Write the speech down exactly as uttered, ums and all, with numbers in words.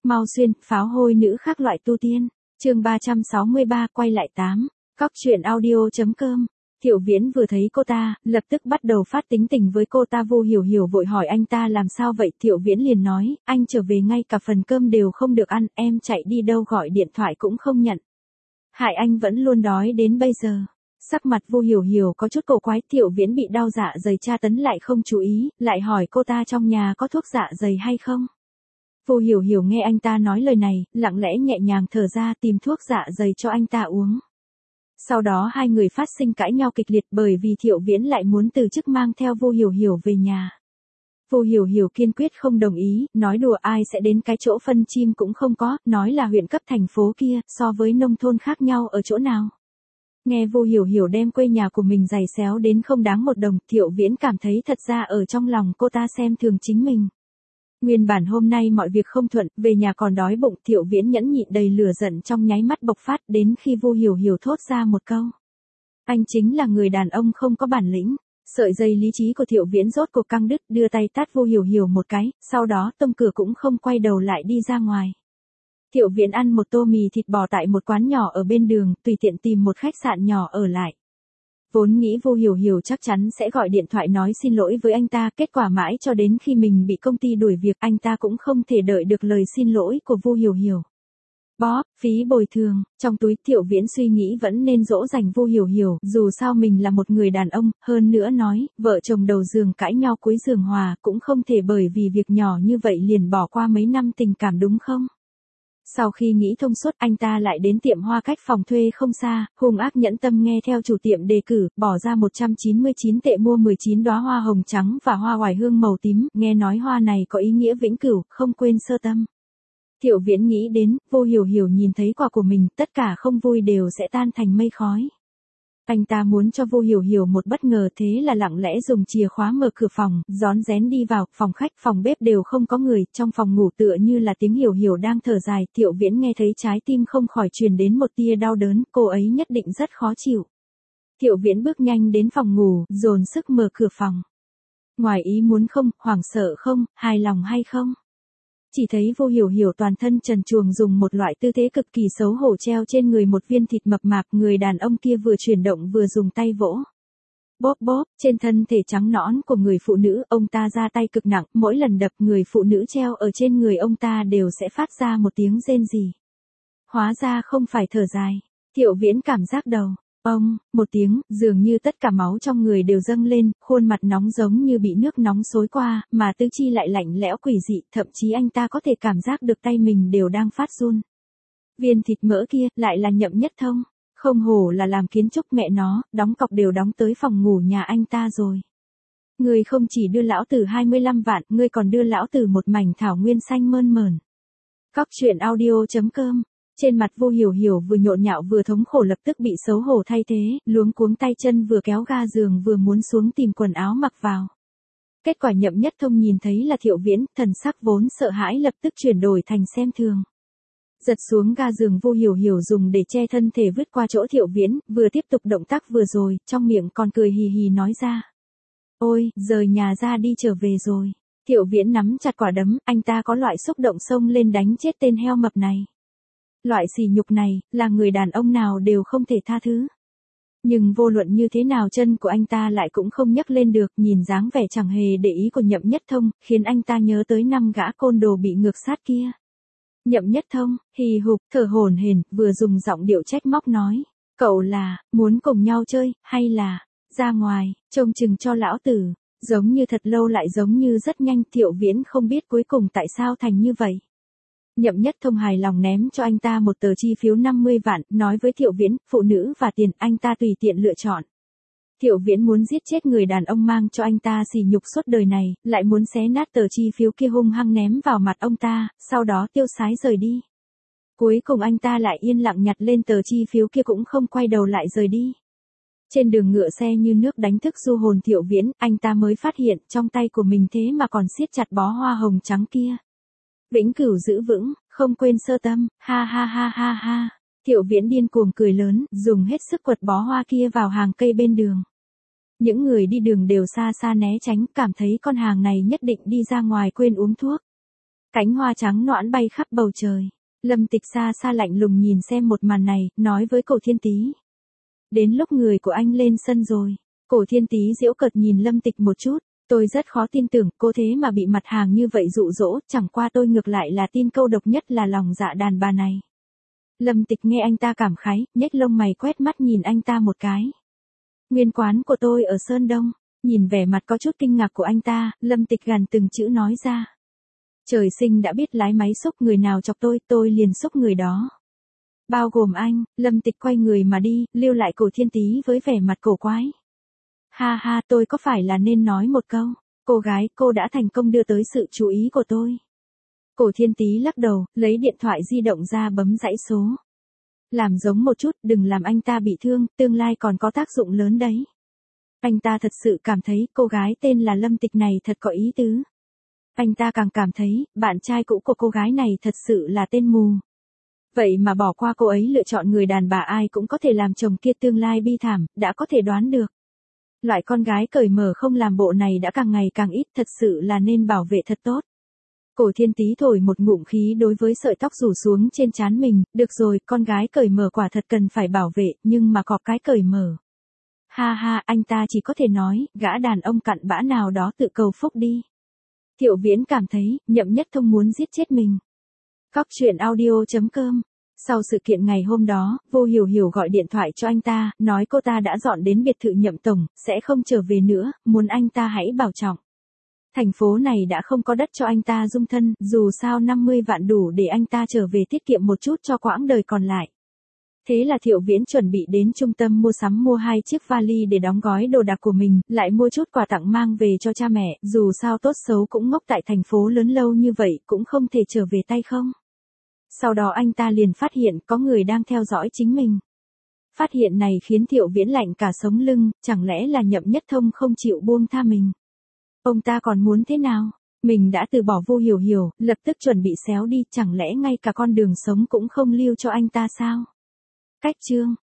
Mau xuyên, pháo hôi nữ khác loại tu tiên. Chương ba trăm sáu mươi ba quay lại tám. Cóc truyện audio.com. Thiệu Viễn vừa thấy cô ta, lập tức bắt đầu phát tính tình với cô ta. Vô Hiểu Hiểu vội hỏi anh ta làm sao vậy. Thiệu Viễn liền nói, anh trở về ngay cả phần cơm đều không được ăn, em chạy đi đâu gọi điện thoại cũng không nhận. Hại anh vẫn luôn đói đến bây giờ. Sắc mặt Vô Hiểu Hiểu có chút cổ quái. Thiệu Viễn bị đau dạ dày tra tấn lại không chú ý, lại hỏi cô ta trong nhà có thuốc dạ dày hay không. Vô Hiểu Hiểu nghe anh ta nói lời này, lặng lẽ nhẹ nhàng thở ra tìm thuốc dạ dày cho anh ta uống. Sau đó hai người phát sinh cãi nhau kịch liệt bởi vì Thiệu Viễn lại muốn từ chức mang theo Vô Hiểu Hiểu về nhà. Vô Hiểu Hiểu kiên quyết không đồng ý, nói đùa ai sẽ đến cái chỗ phân chim cũng không có, nói là huyện cấp thành phố kia, so với nông thôn khác nhau ở chỗ nào. Nghe Vô Hiểu Hiểu đem quê nhà của mình giày xéo đến không đáng một đồng, Thiệu Viễn cảm thấy thật ra ở trong lòng cô ta xem thường chính mình. Nguyên bản hôm nay mọi việc không thuận, về nhà còn đói bụng, Thiệu Viễn nhẫn nhịn đầy lửa giận trong nháy mắt bộc phát, đến khi Vô Hiểu Hiểu thốt ra một câu. Anh chính là người đàn ông không có bản lĩnh. Sợi dây lý trí của Thiệu Viễn rốt cuộc căng đứt, đưa tay tát Vô Hiểu Hiểu một cái, sau đó tông cửa cũng không quay đầu lại đi ra ngoài. Thiệu Viễn ăn một tô mì thịt bò tại một quán nhỏ ở bên đường, tùy tiện tìm một khách sạn nhỏ ở lại. Vốn nghĩ Vô Hiểu Hiểu chắc chắn sẽ gọi điện thoại nói xin lỗi với anh ta, kết quả mãi cho đến khi mình bị công ty đuổi việc anh ta cũng không thể đợi được lời xin lỗi của Vô Hiểu Hiểu. Bóp, phí bồi thường, trong túi Thiệu Viễn suy nghĩ vẫn nên dỗ dành Vô Hiểu Hiểu, dù sao mình là một người đàn ông, hơn nữa nói, vợ chồng đầu giường cãi nhau cuối giường hòa, cũng không thể bởi vì việc nhỏ như vậy liền bỏ qua mấy năm tình cảm đúng không? Sau khi nghĩ thông suốt anh ta lại đến tiệm hoa cách phòng thuê không xa, hung ác nhẫn tâm nghe theo chủ tiệm đề cử, bỏ ra một trăm chín mươi chín tệ mua mười chín đóa hoa hồng trắng và hoa oải hương màu tím, nghe nói hoa này có ý nghĩa vĩnh cửu, không quên sơ tâm. Thiệu Viễn nghĩ đến, Vô Hiểu Hiểu nhìn thấy quà của mình, tất cả không vui đều sẽ tan thành mây khói. Anh ta muốn cho Vô Hiểu Hiểu một bất ngờ, thế là lặng lẽ dùng chìa khóa mở cửa phòng, rón rén đi vào, phòng khách, phòng bếp đều không có người, trong phòng ngủ tựa như là tiếng Hiểu Hiểu đang thở dài, Thiệu Viễn nghe thấy trái tim không khỏi truyền đến một tia đau đớn, cô ấy nhất định rất khó chịu. Thiệu Viễn bước nhanh đến phòng ngủ, dồn sức mở cửa phòng. Ngoài ý muốn không, hoảng sợ không, hài lòng hay không? Chỉ thấy Vô Hiểu Hiểu toàn thân trần truồng dùng một loại tư thế cực kỳ xấu hổ treo trên người một viên thịt mập mạp, người đàn ông kia vừa chuyển động vừa dùng tay vỗ. Bóp bóp, trên thân thể trắng nõn của người phụ nữ, ông ta ra tay cực nặng, mỗi lần đập người phụ nữ treo ở trên người ông ta đều sẽ phát ra một tiếng rên rỉ. Hóa ra không phải thở dài. Thiệu Viễn cảm giác đầu. Ông, một tiếng, dường như tất cả máu trong người đều dâng lên, khuôn mặt nóng giống như bị nước nóng xối qua, mà tứ chi lại lạnh lẽo quỷ dị, thậm chí anh ta có thể cảm giác được tay mình đều đang phát run. Viên thịt mỡ kia, lại là Nhậm Nhất Thông, không hổ là làm kiến trúc mẹ nó, đóng cọc đều đóng tới phòng ngủ nhà anh ta rồi. Ngươi không chỉ đưa lão tử hai mươi lăm vạn, ngươi còn đưa lão tử một mảnh thảo nguyên xanh mơn mởn. Cóc truyện audio.com. Trên mặt Vô Hiểu Hiểu vừa nhộn nhạo vừa thống khổ, lập tức bị xấu hổ thay thế, luống cuống tay chân vừa kéo ga giường vừa muốn xuống tìm quần áo mặc vào. Kết quả Nhậm Nhất Thông nhìn thấy là Thiệu Viễn, thần sắc vốn sợ hãi lập tức chuyển đổi thành xem thường. Giật xuống ga giường Vô Hiểu Hiểu dùng để che thân thể vứt qua chỗ Thiệu Viễn, vừa tiếp tục động tác vừa rồi, trong miệng còn cười hì hì nói ra. Ôi, rời nhà ra đi trở về rồi. Thiệu Viễn nắm chặt quả đấm, anh ta có loại xúc động xông lên đánh chết tên heo mập này. Loại sỉ nhục này, là người đàn ông nào đều không thể tha thứ. Nhưng vô luận như thế nào chân của anh ta lại cũng không nhấc lên được, nhìn dáng vẻ chẳng hề để ý của Nhậm Nhất Thông, khiến anh ta nhớ tới năm gã côn đồ bị ngược sát kia. Nhậm Nhất Thông, hì hục, thở hổn hển, vừa dùng giọng điệu trách móc nói. Cậu là, muốn cùng nhau chơi, hay là, ra ngoài, trông chừng cho lão tử, giống như thật lâu lại giống như rất nhanh. Thiệu Viễn không biết cuối cùng tại sao thành như vậy. Nhậm Nhất Thông hài lòng ném cho anh ta một tờ chi phiếu năm mươi vạn, nói với Thiệu Viễn, phụ nữ và tiền, anh ta tùy tiện lựa chọn. Thiệu Viễn muốn giết chết người đàn ông mang cho anh ta sỉ nhục suốt đời này, lại muốn xé nát tờ chi phiếu kia hung hăng ném vào mặt ông ta, sau đó tiêu sái rời đi. Cuối cùng anh ta lại yên lặng nhặt lên tờ chi phiếu kia cũng không quay đầu lại rời đi. Trên đường ngựa xe như nước đánh thức du hồn Thiệu Viễn, anh ta mới phát hiện trong tay của mình thế mà còn siết chặt bó hoa hồng trắng kia. Vĩnh cửu giữ vững, không quên sơ tâm, ha ha ha ha ha. Thiệu Viễn điên cuồng cười lớn, dùng hết sức quật bó hoa kia vào hàng cây bên đường. Những người đi đường đều xa xa né tránh, cảm thấy con hàng này nhất định đi ra ngoài quên uống thuốc. Cánh hoa trắng nõn bay khắp bầu trời. Lâm Tịch xa xa lạnh lùng nhìn xem một màn này, nói với Cổ Thiên Tý. Đến lúc người của anh lên sân rồi. Cổ Thiên Tý giễu cợt nhìn Lâm Tịch một chút. Tôi rất khó tin tưởng cô thế mà bị mặt hàng như vậy dụ dỗ, chẳng qua tôi ngược lại là tin câu độc nhất là lòng dạ đàn bà này. Lâm Tịch nghe anh ta cảm khái, nhếch lông mày quét mắt nhìn anh ta một cái. Nguyên quán của tôi ở Sơn Đông. Nhìn vẻ mặt có chút kinh ngạc của anh ta, Lâm Tịch gằn từng chữ nói ra. Trời sinh đã biết lái máy xúc, người nào chọc tôi, tôi liền xúc người đó. Bao gồm anh. Lâm Tịch quay người mà đi, lưu lại Cổ Thiên Tý với vẻ mặt cổ quái. Ha ha, tôi có phải là nên nói một câu, cô gái, cô đã thành công đưa tới sự chú ý của tôi. Cổ Thiên Tý lắc đầu, lấy điện thoại di động ra bấm dãy số. Làm giống một chút, đừng làm anh ta bị thương, tương lai còn có tác dụng lớn đấy. Anh ta thật sự cảm thấy cô gái tên là Lâm Tịch này thật có ý tứ. Anh ta càng cảm thấy, bạn trai cũ của cô gái này thật sự là tên mù. Vậy mà bỏ qua cô ấy lựa chọn người đàn bà ai cũng có thể làm chồng kia tương lai bi thảm, đã có thể đoán được. Loại con gái cởi mở không làm bộ này đã càng ngày càng ít, thật sự là nên bảo vệ thật tốt. Cổ Thiên Tý thổi một ngụm khí đối với sợi tóc rủ xuống trên trán mình, được rồi, con gái cởi mở quả thật cần phải bảo vệ, nhưng mà có cái cởi mở. Ha ha, anh ta chỉ có thể nói, gã đàn ông cặn bã nào đó tự cầu phúc đi. Thiệu Viễn cảm thấy, Nhậm Nhất Thông muốn giết chết mình. Cóc truyện audio chấm com. Sau sự kiện ngày hôm đó, Vô Hiểu Hiểu gọi điện thoại cho anh ta, nói cô ta đã dọn đến biệt thự Nhậm tổng, sẽ không trở về nữa, muốn anh ta hãy bảo trọng. Thành phố này đã không có đất cho anh ta dung thân, dù sao năm mươi vạn đủ để anh ta trở về tiết kiệm một chút cho quãng đời còn lại. Thế là Thiệu Viễn chuẩn bị đến trung tâm mua sắm mua hai chiếc vali để đóng gói đồ đạc của mình, lại mua chút quà tặng mang về cho cha mẹ, dù sao tốt xấu cũng ngốc tại thành phố lớn lâu như vậy, cũng không thể trở về tay không. Sau đó anh ta liền phát hiện có người đang theo dõi chính mình. Phát hiện này khiến Thiệu Viễn lạnh cả sống lưng, chẳng lẽ là Nhậm Nhất Thông không chịu buông tha mình. Ông ta còn muốn thế nào? Mình đã từ bỏ Vô Hiểu Hiểu, lập tức chuẩn bị xéo đi, chẳng lẽ ngay cả con đường sống cũng không lưu cho anh ta sao? Cách chương